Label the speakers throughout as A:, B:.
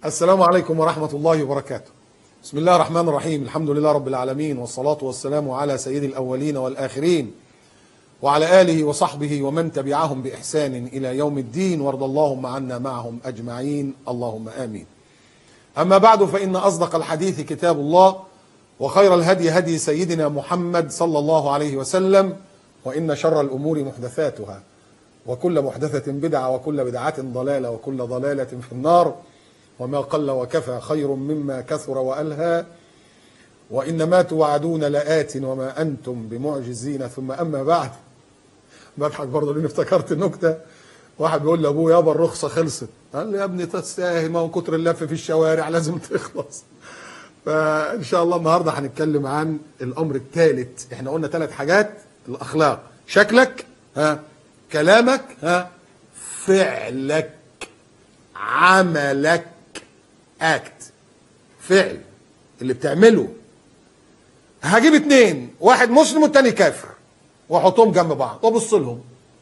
A: السلام عليكم ورحمة الله وبركاته. بسم الله الرحمن الرحيم. الحمد لله رب العالمين، والصلاة والسلام على سيد الأولين والآخرين وعلى آله وصحبه ومن تبعهم بإحسان إلى يوم الدين، وارض اللهم عنا معهم أجمعين، اللهم آمين. أما بعد، فإن أصدق الحديث كتاب الله، وخير الهدي هدي سيدنا محمد صلى الله عليه وسلم، وإن شر الأمور محدثاتها، وكل محدثة بدعة، وكل بدعة ضلالة، وكل ضلالة في النار. وما قل وكفى خير مما كثر وألهى، وإنما توعدون لآت وما أنتم بمعجزين. ثم أما بعد، بضحك برضه لأني افتكرت النكتة. واحد بيقول لأبوه: يابا الرخصة خلصت. قال له: يا ابني تستاهل، ما هو كتر اللف في الشوارع لازم تخلص. فإن شاء الله النهارده هنتكلم عن الأمر الثالث. احنا قلنا 3 حاجات: الأخلاق، شكلك، كلامك، فعلك، عملك، اكت، فعل اللي بتعمله. هجيب 2، واحد مسلم والتاني كافر، واحطهم جنب بعض وابص لهم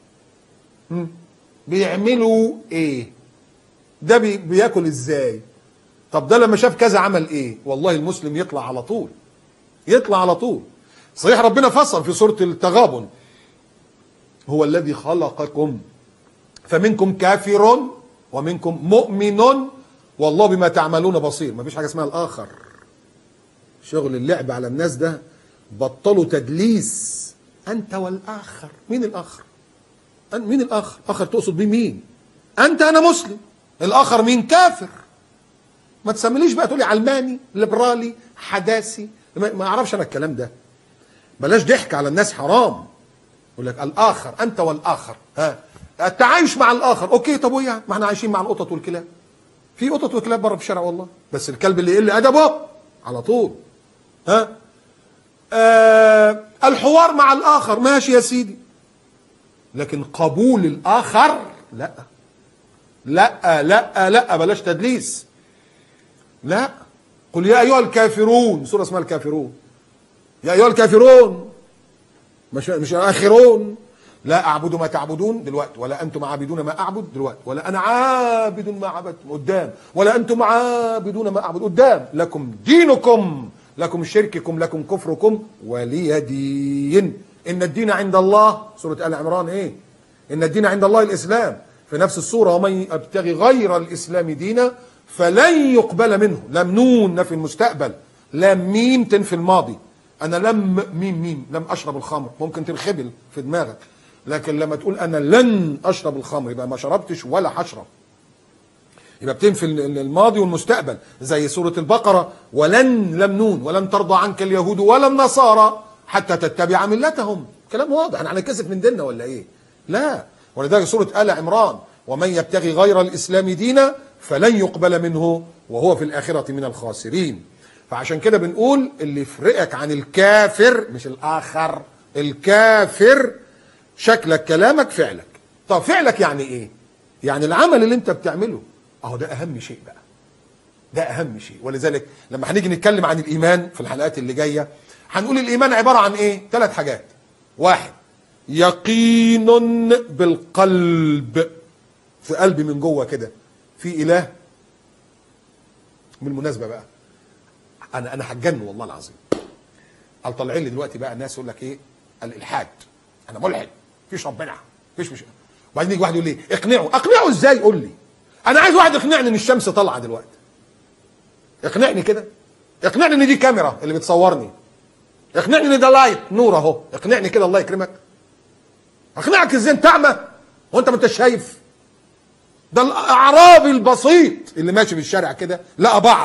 A: بيعملوا ايه، ده بياكل ازاي، طب ده لما شاف كذا عمل ايه. والله المسلم يطلع على طول، يطلع على طول. صحيح ربنا فصل في سورة التغابن: هو الذي خلقكم فمنكم كافر ومنكم مؤمن والله بما تعملون بصير. مفيش حاجه اسمها الاخر. شغل اللعب على الناس ده بطلوا تدليس. انت والاخر. مين الاخر؟ مين الاخر؟ اخر تقصد بيه مين؟ انت، انا مسلم. الاخر مين؟ كافر. ما تسميليش بقى تقولي علماني، ليبرالي، حداثي، ما اعرفش انا الكلام ده. بلاش ضحك على الناس، حرام. يقول لك الاخر، انت والاخر، التعايش مع الاخر. اوكي، طب وايه يعني؟ ما احنا عايشين مع القطط والكلاب. في قطط وكلاب بره في الشارع والله، بس الكلب اللي يقل ادبه على طول. الحوار مع الاخر ماشي يا سيدي، لكن قبول الاخر لا لا لا لا، بلاش تدليس. لا، قل يا ايها الكافرون، سوره اسمها الكافرون. يا ايها الكافرون، مش اخرون. لا اعبد ما تعبدون دلوقتي، ولا انتم عابدون ما اعبد دلوقتي، ولا انا عابد ما عبدتم قدام، ولا انتم عابدون ما اعبد قدام. لكم دينكم، لكم شرككم، لكم كفركم ولي دين. ان الدين عند الله، سوره ال عمران ايه؟ ان الدين عند الله الاسلام. في نفس السوره: ومن يبتغي غير الاسلام دينا فلن يقبل منه. لم نون نفي المستقبل، لم ميم تنفي الماضي. انا لم ميم لم اشرب الخمر، ممكن تنخبل في دماغك، لكن لما تقول انا لن اشرب الخمر يبقى ما شربتش ولا هشرب، يبقى بتنفي الماضي والمستقبل. زي سورة البقرة: ولن، لم نون، ولن ترضى عنك اليهود ولا النصارى حتى تتبع ملتهم. كلام واضح. احنا هنتكسف من ديننا ولا ايه؟ لا. ولذلك سورة آل عمران: ومن يبتغي غير الاسلام دينا فلن يقبل منه وهو في الآخرة من الخاسرين. فعشان كده بنقول اللي يفرقك عن الكافر مش الآخر، الكافر شكلك، كلامك، فعلك. طب فعلك يعني ايه؟ يعني العمل اللي انت بتعمله. اهو ده اهم شيء بقى، ده اهم شيء. ولذلك لما هنيجي نتكلم عن الايمان في الحلقات اللي جايه هنقول الايمان عباره عن ايه؟ 3 حاجات. 1: يقين بالقلب، في قلبي من جوه كده في اله. بالمناسبه بقى انا هتجن والله العظيم. قال طالعين لي دلوقتي بقى الناس يقول لك ايه؟ الالحاد، انا ملحد، مفيش ربنا، مفيش. وبعدين يجي واحد يقول لي اقنعه ازاي؟ قول لي. انا عايز واحد يقنعني ان الشمس طالعه دلوقتي. اقنعني كده، اقنعني ان دي كاميرا اللي بتصورني، اقنعني ان ده لايت نور اهو، اقنعني كده الله يكرمك. اقنعك ازاي؟ انت اعمى وانت ما انتش شايف؟ ده الاعرابي البسيط اللي ماشي في الشارع كده لقى بعر،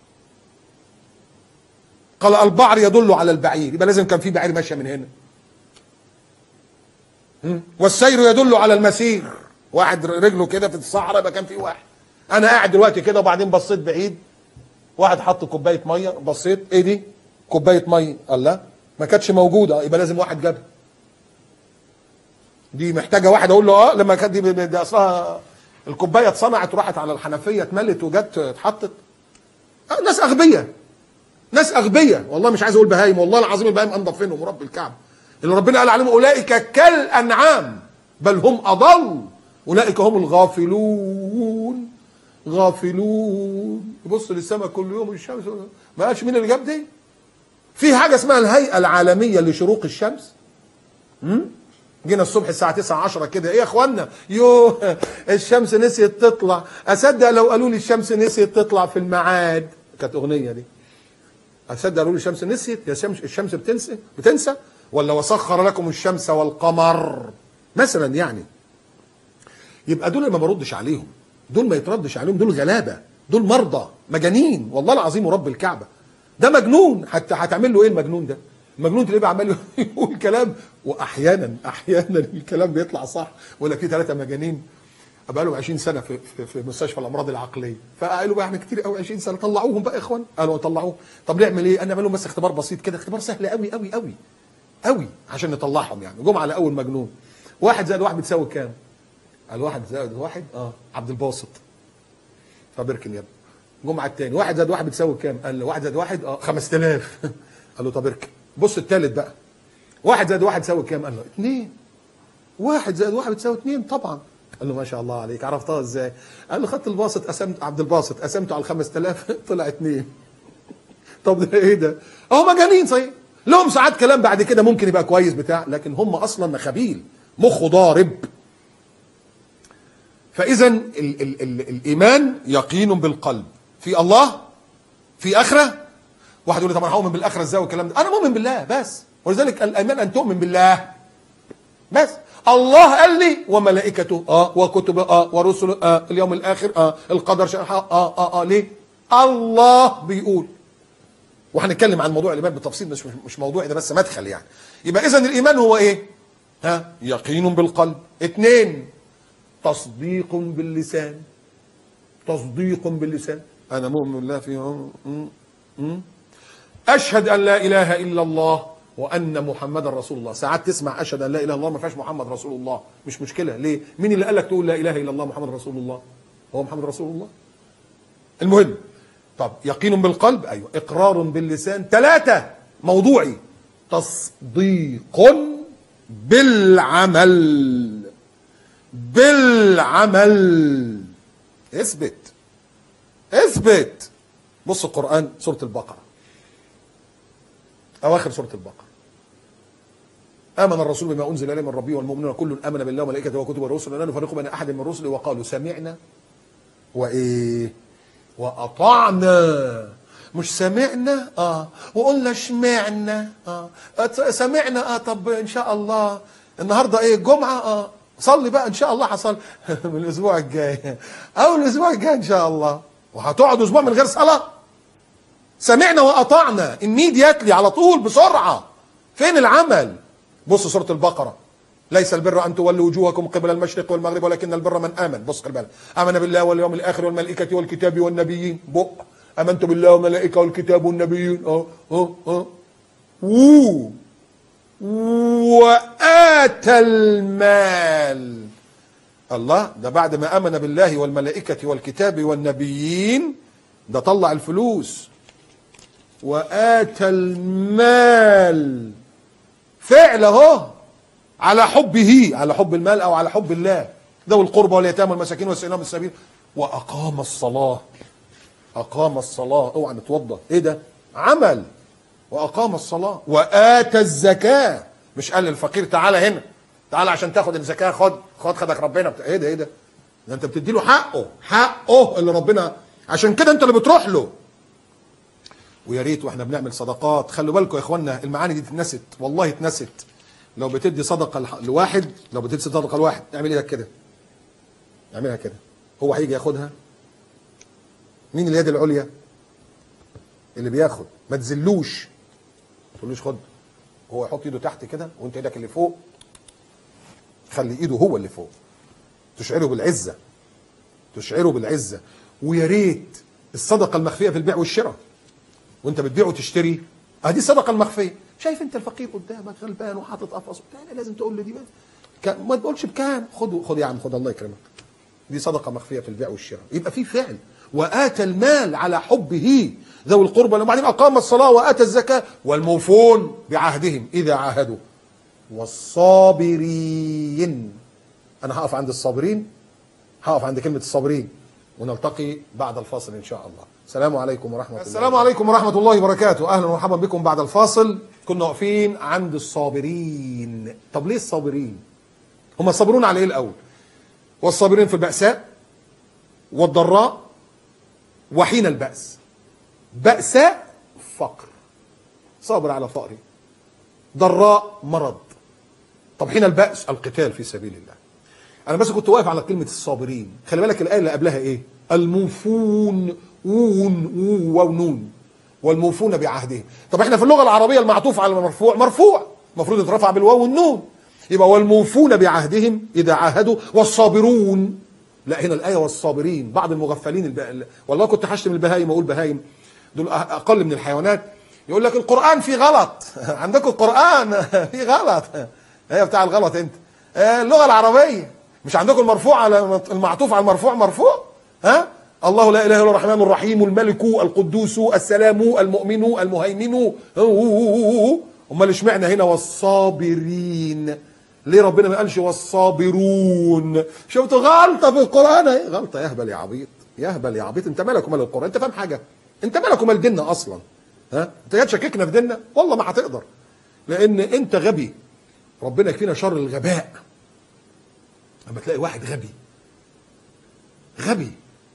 A: قال البعر يدل على البعير، يبقى لازم كان في بعير ماشيه من هنا. والسير يدل على المسير، واحد رجله كده في الصحراء يبقى كان في واحد. انا قاعد دلوقتي كده وبعدين بصيت بعيد، واحد حط كوبايه ميه، بصيت ايه دي؟ كوبايه ميه. الله، ما كانتش موجوده، يبقى لازم واحد جابها. دي محتاجه واحد اقول له لما كانت دي اصلها الكوبايه اتصنعت وراحت على الحنفيه اتملت وجت اتحطت. ناس اغبياء، ناس اغبياء والله، مش عايز اقول بهايم، والله العظيم البهايم انضف منهم ورب الكعبه. اللي ربنا قال عليهم اولئك كالانعام بل هم اضل اولئك هم الغافلون. غافلون. يبص للسماء كل يوم الشمس، ما قالش مين اللي جاب دي؟ في حاجه اسمها الهيئه العالميه لشروق الشمس. جينا الصبح الساعه 9 10 كده، ايه يا اخوانا؟ يوه الشمس نسيت تطلع. اصدق لو قالوا لي الشمس نسيت تطلع في الميعاد، كانت اغنيه دي. اصدق قالوا لي الشمس نسيت، يا الشمس بتنسى ولا وسخر لكم الشمس والقمر مثلا يعني. يبقى دول ما بردش عليهم، دول ما يتردش عليهم، دول غلابه، دول مرضى مجانين والله العظيم ورب الكعبه. ده مجنون، حتى هتعمل له ايه المجنون ده؟ المجنون تلاقيه عمال يقول كلام، واحيانا الكلام بيطلع صح. ولا في 3 مجانين بقى لهم 20 سنه في مستشفى الامراض العقليه، فقالوا بقى احنا كتير قوي 20 سنه، طلعوهم بقى يا اخوان. قالوا طلعوهم، طب نعمل ايه؟ انا نعمل لهم بس اختبار بسيط كده، اختبار سهل قوي قوي قوي قوي عشان نطلعهم يعني. جم على اول مجنون، 1 زائد 1 بتساوي كام؟ قال 1 زائد 1 عبد الباسط. فبركن يا ابني. جم على الثاني، 1 زائد 1 بتساوي كام؟ قال 1 زائد 1 5000. قال له طب اركن. بص الثالث بقى، 1 زائد 1 تساوي كام؟ قال له 2. 1 زائد 1 بتساوي 2 طبعا. قال له ما شاء الله عليك، عرفتها ازاي؟ قال له خدت الباسط قسمت، عبد الباسط قسمته على 5000 طلع 2. طب ده ايه ده؟ اهو مجانين صحيح، لهم ساعات كلام بعد كده ممكن يبقى كويس بتاع، لكن هم اصلا مخابيل، مخه ضارب. فاذا الايمان يقين بالقلب في الله، في اخره. واحد يقول لي طب انا هؤمن بالاخره ازاي والكلام ده؟ انا مؤمن بالله بس، ولذلك الايمان ان تؤمن بالله بس. الله قال لي وملائكته وكتبه ورسله اليوم الاخر القدر ليه؟ الله بيقول. وهنتكلم عن موضوع الايمان بالتفصيل، مش موضوع ده بس مدخل يعني. يبقى اذا الايمان هو ايه؟ يقين بالقلب. 2 تصديق باللسان. تصديق باللسان، انا مؤمن بالله فيه. اشهد ان لا اله الا الله وان محمد رسول الله. ساعات تسمع اشهد ان لا اله الا الله ما فيهاش محمد رسول الله، مش مشكله. ليه؟ مين اللي قال لك تقول لا اله الا الله محمد رسول الله؟ هو محمد رسول الله. المهم، طب يقين بالقلب، ايوه. اقرار باللسان. 3 موضوعي، تصديق بالعمل. بالعمل. اثبت. بص القرآن، سورة البقرة، أواخر سورة البقرة. آمن الرسول بما أنزل إليه من ربه والمؤمنون كل آمن بالله وملائكته وكتبه ورسله لا نفرق بين أحد من رسله وقالوا سمعنا وأطعنا. مش سمعنا وقلنا اشمعنا سمعنا طب إن شاء الله النهارده إيه؟ الجمعة صلي بقى إن شاء الله هصلي من الأسبوع الجاي أو الأسبوع الجاي إن شاء الله. وهتقعد أسبوع من غير صلاة؟ سمعنا وأطعنا immediately على طول بسرعة. فين العمل؟ بص سورة البقرة، ليس البر أن تولوا وجوهكم قبل المشرق والمغرب ولكن البر من آمن. بص خلي بالك، آمن بالله واليوم الآخر والملائكة والكتاب والنبيين. آمنت بالله والملائكة والكتاب والنبيين. وآتى المال. الله، ده بعد ما آمن بالله والملائكة والكتاب والنبيين ده طلع الفلوس. وآتى المال فعل اهو، على حبه، على حب المال او على حب الله، ذوي القربى واليتامى والمساكين والسائلين من السبيل. واقام الصلاه. اقام الصلاه، اوعى نتوضى، ايه ده؟ عمل. واقام الصلاه. واتى الزكاه، مش قال للفقير تعالى هنا، تعالى عشان تاخد الزكاه، خدك ربنا ايه ده؟ ده انت بتدي له حقه اللي ربنا، عشان كده انت اللي بتروح له. ويا ريت واحنا بنعمل صدقات، خلوا بالكم يا اخوانا المعاني دي اتنست، والله اتنست. لو بتدي صدقه لواحد، لو بتدي صدقه لواحد اعمل ايدك كده، اعملها كده، هو هيجي ياخدها. مين اليد العليا؟ اللي بياخد. ما تذلوش، ما تقولوش خد، هو يحط ايده تحت كده وانت ايدك اللي فوق، خلي ايده هو اللي فوق، تشعره بالعزه، تشعره بالعزه. ويا ريت الصدقه المخفيه في البيع والشراء، وانت بتبيع وتشتري، دي الصدقه المخفيه. شايف انت الفقير قدامك غلبان وحاطط قفص وبتاع، لازم تقول له دي ما تقولش بكام، خد يا عم، خد الله يكرمك، دي صدقه مخفيه في البيع والشراء. يبقى في فعل. واتى المال على حبه ذوي القربى، وبعدين اقام الصلاه واتى الزكاه والموفون بعهدهم اذا عاهدوا والصابرين. انا هقف عند الصابرين، هقف عند كلمه الصابرين. ونلتقي بعد الفاصل إن شاء الله. السلام عليكم ورحمة الله. السلام عليكم ورحمة الله وبركاته. أهلا ومرحبا بكم بعد الفاصل. كنا واقفين عند الصابرين. طب ليه الصابرين؟ هم الصابرون على إيه الأول؟ والصابرين في البأساء والضراء وحين البأس. بأساء فقر، صابر على فقري. ضراء مرض. طب حين البأس القتال في سبيل الله. أنا بس كنت واقف على كلمة الصابرين. خلي بالك الآية اللي قبلها إيه؟ الموفون، ونون، والموفون بعهدهم. طب احنا في اللغة العربية المعطوف على المرفوع مرفوع، المفروض يترفع بالواو والنون، يبقى والموفون بعهدهم إذا عاهدوا، والصابرون. لا هنا الآية والصابرين. بعض المغفلين والله كنت هشتم البهايم واقول بهايم دول أقل من الحيوانات. يقول لك القرآن فيه غلط. عندكم القرآن فيه غلط. هي بتاع الغلط انت. اللغة العربية مش عندكم المرفوع على المعطوف على المرفوع مرفوع؟ ها؟ الله لا اله الا الرحمن الرحيم الملك القدوس السلام المؤمن المهيمن. امال اشمعنى هنا والصابرين؟ ليه ربنا ما قالش والصابرون؟ شفتوا غلطه في القران اهي. غلطه يهبل يا عبيط، يهبل يا عبيط. انت مالك ومال القران؟ انت فاهم حاجه؟ انت مالك ومال ديننا اصلا؟ ها؟ انت جاي تشككنا في ديننا؟ والله ما هتقدر، لان انت غبي. ربنا يكفينا شر الغباء. لما تلاقي واحد غبي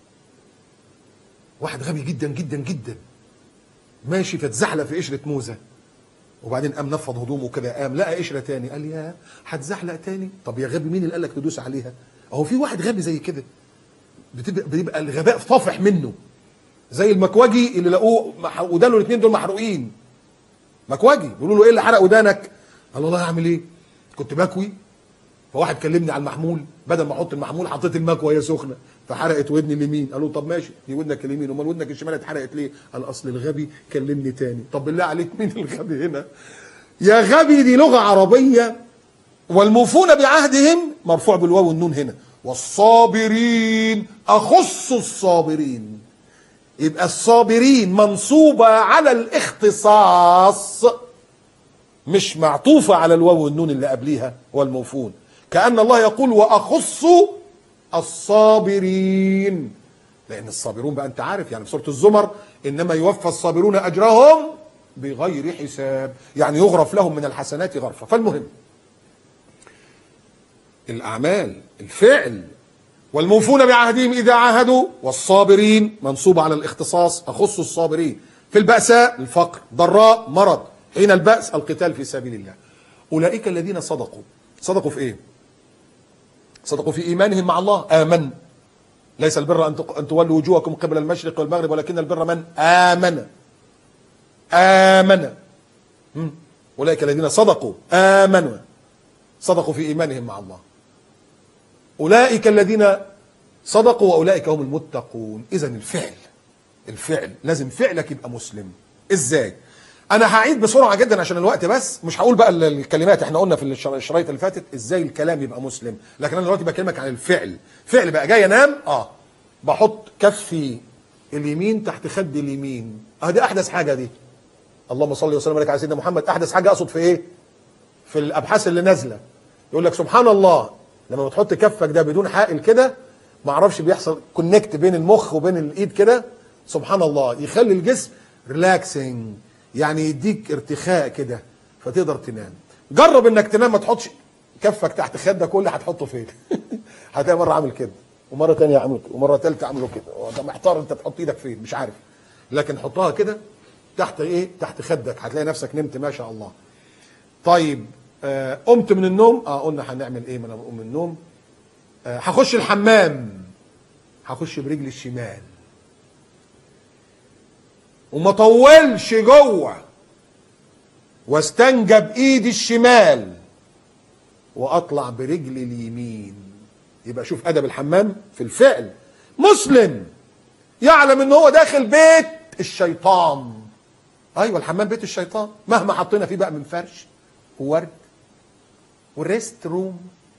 A: واحد غبي جدا جدا جدا ماشي فتزحلق في قشره موزه، وبعدين قام نفض هدومه كده، قام لقى قشره تاني، قال يا هتزحلق تاني؟ طب يا غبي مين اللي قال لك تدوس عليها؟ اهو في واحد غبي زي كده بيبقى الغباء طافح منه، زي المكواجي اللي لقوه ودانه الاثنين دول محروقين. مكواجي بيقولوا له ايه اللي حرق ودانك؟ قال والله اعمل ايه؟ كنت بكوي فواحد كلمني على المحمول، بدل ما احط المحمول حطيت المكوه وهي سخنه فحرقت ودني اليمين. قالوا طب ماشي دي ودنك اليمين، امال ودنك الشمال اتحرقت ليه؟ قال اصل الغبي كلمني تاني. طب بالله عليك مين الغبي هنا؟ يا غبي دي لغه عربيه. والموفون بعهدهم مرفوع بالواو والنون هنا. والصابرين اخص الصابرين، يبقى الصابرين منصوبه على الاختصاص مش معطوفه على الواو والنون اللي قبليها والموفون. كأن الله يقول وأخص الصابرين، لأن الصابرون بقى أنت عارف يعني في سورة الزمر إنما يوفى الصابرون أجرهم بغير حساب، يعني يغرف لهم من الحسنات غرفة. فالمهم الأعمال الفعل. والموفون بعهدهم إذا عاهدوا، والصابرين منصوب على الاختصاص أخص الصابرين. في البأساء الفقر، ضراء مرض، حين البأس القتال في سبيل الله. أولئك الذين صدقوا. صدقوا في إيه؟ صدقوا في إيمانهم مع الله. آمن. ليس البر أن تولوا وجوهكم قبل المشرق والمغرب ولكن البر من آمن. أولئك الذين صدقوا آمنوا، صدقوا في إيمانهم مع الله. أولئك الذين صدقوا وأولئك هم المتقون. إذن الفعل لازم فعلك يبقى مسلم. إزاي؟ أنا هعيد بسرعة جدا عشان الوقت، بس مش هقول بقى الكلمات. احنا قلنا في الشرايط اللي فاتت ازاي الكلام يبقى مسلم، لكن انا دلوقتي بكلمك عن الفعل. فعل بقى جاي انام بحط كفي اليمين تحت خدي اليمين. دي احدث حاجه دي. اللهم صل وسلم وبارك على سيدنا محمد. احدث حاجه اقصد في ايه؟ في الابحاث اللي نازله يقول لك سبحان الله لما بتحط كفك ده بدون حائل كده، ما اعرفش بيحصل كونكت بين المخ وبين الايد كده، سبحان الله يخلي الجسم ريلاكسنج، يعني يديك ارتخاء كده فتقدر تنام. جرب انك تنام ما تحطش كفك تحت خدك، كل هتحطه فين؟ هتلاقي مره عامل كده ومره ثانيه عامل كده ومره ثالثه عامله كده، وانت محتار انت تحط ايدك فين مش عارف، لكن حطها كده تحت ايه؟ تحت خدك، هتلاقي نفسك نمت ما شاء الله. طيب قمت من النوم، قلنا هنعمل ايه؟ ما انا بقوم من النوم هخش الحمام، هخش برجلي الشمال وما طولش جوه واستنجب ايدي الشمال واطلع برجلي اليمين. يبقى شوف ادب الحمام في الفعل. مسلم يعلم ان هو داخل بيت الشيطان. ايوه الحمام بيت الشيطان، مهما حطينا فيه بقى من فرش وورد والريست روم.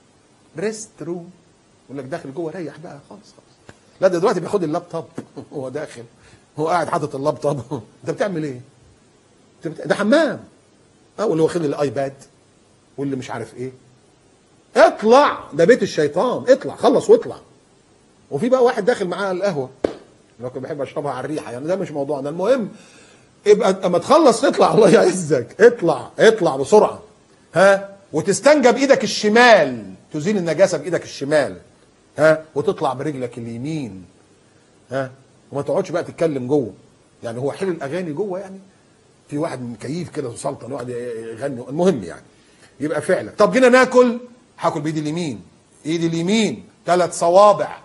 A: يقول لك داخل جوه ريح بقى خالص. لا ده دلوقتي بياخد اللابتوب هو داخل، هو قاعد حاطط اللابتوب. انت بتعمل ايه؟ ده حمام. واللي واخد الايباد واللي مش عارف ايه. اطلع، ده بيت الشيطان. اطلع خلص واطلع وفي بقى واحد داخل معاه القهوه، انا كنت بحب اشربها على الريحه، يعني ده مش موضوعنا. المهم يبقى اما تخلص تطلع، الله يعزك، اطلع بسرعه، ها، وتستنجى بايدك الشمال، تزيل النجاسه بايدك الشمال، ها، وتطلع برجلك اليمين، ها، وما تقعدش بقى تتكلم جوه. يعني هو حلو الاغاني جوه، يعني في واحد مكيف كده وسلطن يقعد يغني، المهم يعني يبقى فعلا. طب جينا ناكل، هاكل بايدي اليمين، ايدي اليمين 3 صوابع.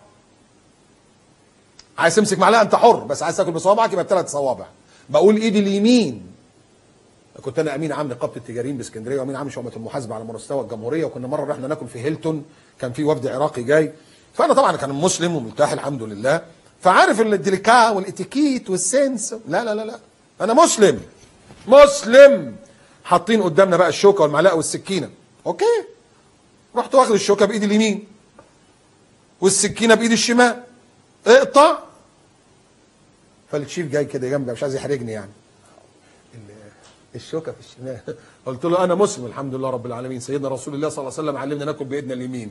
A: عايز تمسك معلقه انت حر، بس عايز تاكل بصوابعك يبقى ب3 صوابع. بقول ايدي اليمين. كنت انا امين عام نقابه التجاريين باسكندريه، وامين عام شعبه المحاسبه على مستوى الجمهوريه، وكنا مره رحنا ناكل في هيلتون، كان في وفد عراقي جاي، فانا طبعا كان مسلم ومرتاح الحمد لله، فعارف الديليكا والاتيكيت والسنس. لا لا لا لا، انا مسلم. حاطين قدامنا بقى الشوكه والمعلقه والسكينه، اوكي، رحت واخد الشوكه بايدي اليمين والسكينه بايدي الشمال، اقطع. فالشيف جاي كده جنبي مش عايز يحرجني يعني، الشوكه في الشمال. قلت له انا مسلم الحمد لله رب العالمين، سيدنا رسول الله صلى الله عليه وسلم علمنا ناكل بايدنا اليمين.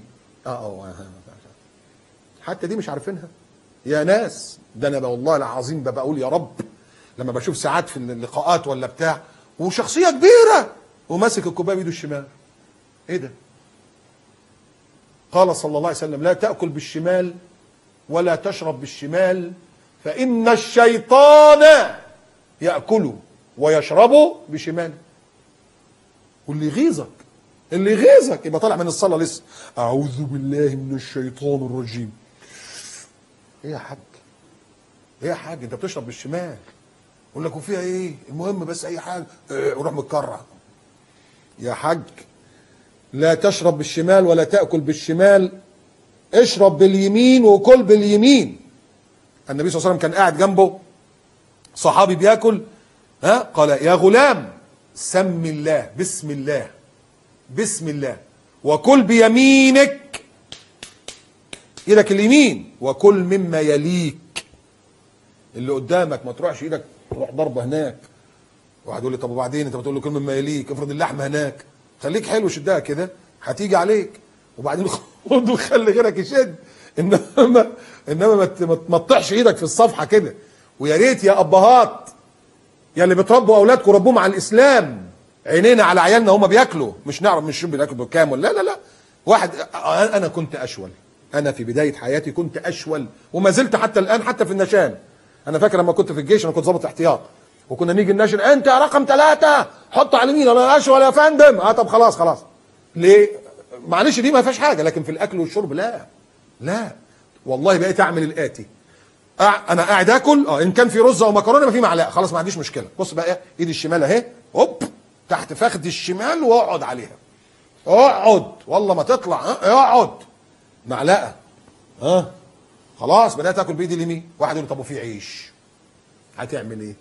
A: حتى دي مش عارفينها يا ناس. ده انا والله العظيم بقول يا رب لما بشوف ساعات في اللقاءات ولا بتاع وشخصيه كبيره وماسك الكوبايه بايده الشمال، ايه ده؟ قال صلى الله عليه وسلم لا تاكل بالشمال ولا تشرب بالشمال، فان الشيطان ياكل ويشرب بشماله. واللي يغيظك يبقى طالع من الصلاه لسه اعوذ بالله من الشيطان الرجيم. ايه يا حاج انت بتشرب بالشمال؟ يقول لك وفيها ايه؟ المهم بس اي حاجه وروح متكرع. يا حاج لا تشرب بالشمال ولا تاكل بالشمال، اشرب باليمين وكل باليمين. النبي صلى الله عليه وسلم كان قاعد جنبه صحابي بياكل، ها، قال يا غلام سم الله، بسم الله وكل بيمينك، ايدك اليمين، وكل مما يليك، اللي قدامك، ما تروحش ايدك تروح ضربه هناك. واحد يقول لي طب وبعدين انت بتقول له كل مما يليك، افرض اللحمه هناك، خليك حلو شدها كده هتيجي عليك، وبعدين خد وخلي غيرك يشد، انما ما تمطحش ايدك في الصفحه كده. ويا ريت يا ابهات يا اللي بتربوا اولادكم ربوهم على الاسلام، عينينا على عيالنا هما بياكلوا، مش نعرف مش بياكلوا بكام ولا لا. واحد، انا كنت اشول، انا في بدايه حياتي كنت اشول وما زلت حتى الان، حتى في النشان. انا فاكر لما كنت في الجيش، انا كنت ضابط احتياط، وكنا نيجي النشن انت يا رقم 3 حط على اليمين، انا اشول يا فندم. طب خلاص ليه؟ معلش دي ما فيهاش حاجه، لكن في الاكل والشرب لا والله بقيت اعمل الاتي. انا قاعد اكل، ان كان في رز او مكرونه ما في معلقه، خلاص ما عنديش مشكله. بص بقى ايدي الشمال اهي، هوب تحت فخذ الشمال واقعد عليها، اقعد والله ما تطلع، اقعد معلقه، خلاص بدات اكل بايدي اليمين. واحد يقول طب وفي عيش هتعمل ايه؟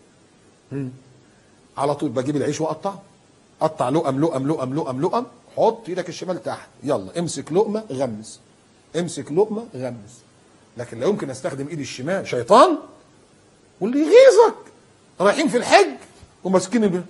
A: على طول بجيب العيش واقطعه، قطع لقم، حط ايدك الشمال تحت، يلا امسك لقمه غمس. لكن لا يمكن استخدم ايدي الشمال، شيطان. واللي يغيظك رايحين في الحج وماسكين بسم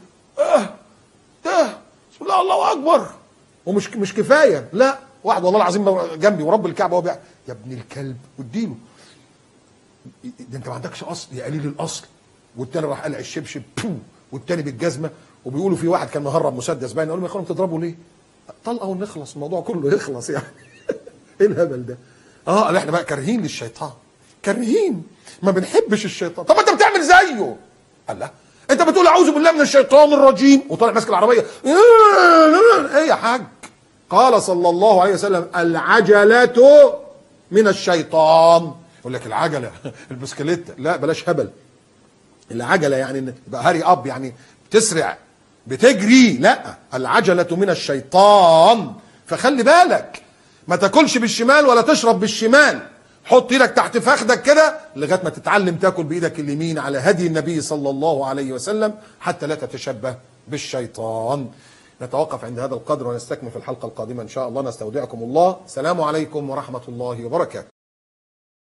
A: الله اكبر، ومش كفايه، لا، واحد والله العظيم جنبي ورب الكعبه هو يا ابن الكلب واديله، ده انت ما عندكش اصل يا قليل الاصل. والتاني راح قلع الشبشب والتاني بالجزمه، وبيقولوا في واحد كان مهرب مسدس باين، اقول له يا اخوان بتضربوا ليه؟ طلقه ونخلص الموضوع كله يخلص يعني. ايه الهبل ده؟ احنا بقى كارهين للشيطان، كارهين، ما بنحبش الشيطان. طب انت بتعمل زيه. قال لا انت بتقول اعوذ بالله من الشيطان الرجيم وطالع ماسك العربيه، ايه يا حاج؟ قال صلى الله عليه وسلم العجله من الشيطان. يقول لك العجله البسكليت، لا بلاش هبل. العجله يعني يبقى هاري اب، يعني بتسرع بتجري، لا، العجله من الشيطان. فخلي بالك ما تاكلش بالشمال ولا تشرب بالشمال، حط ايدك تحت فخدك كده لغايه ما تتعلم تاكل بايدك اليمين على هدي النبي صلى الله عليه وسلم، حتى لا تتشبه بالشيطان. نتوقف عند هذا القدر ونستكمل في الحلقه القادمه ان شاء الله. نستودعكم الله، السلام عليكم ورحمه الله وبركاته.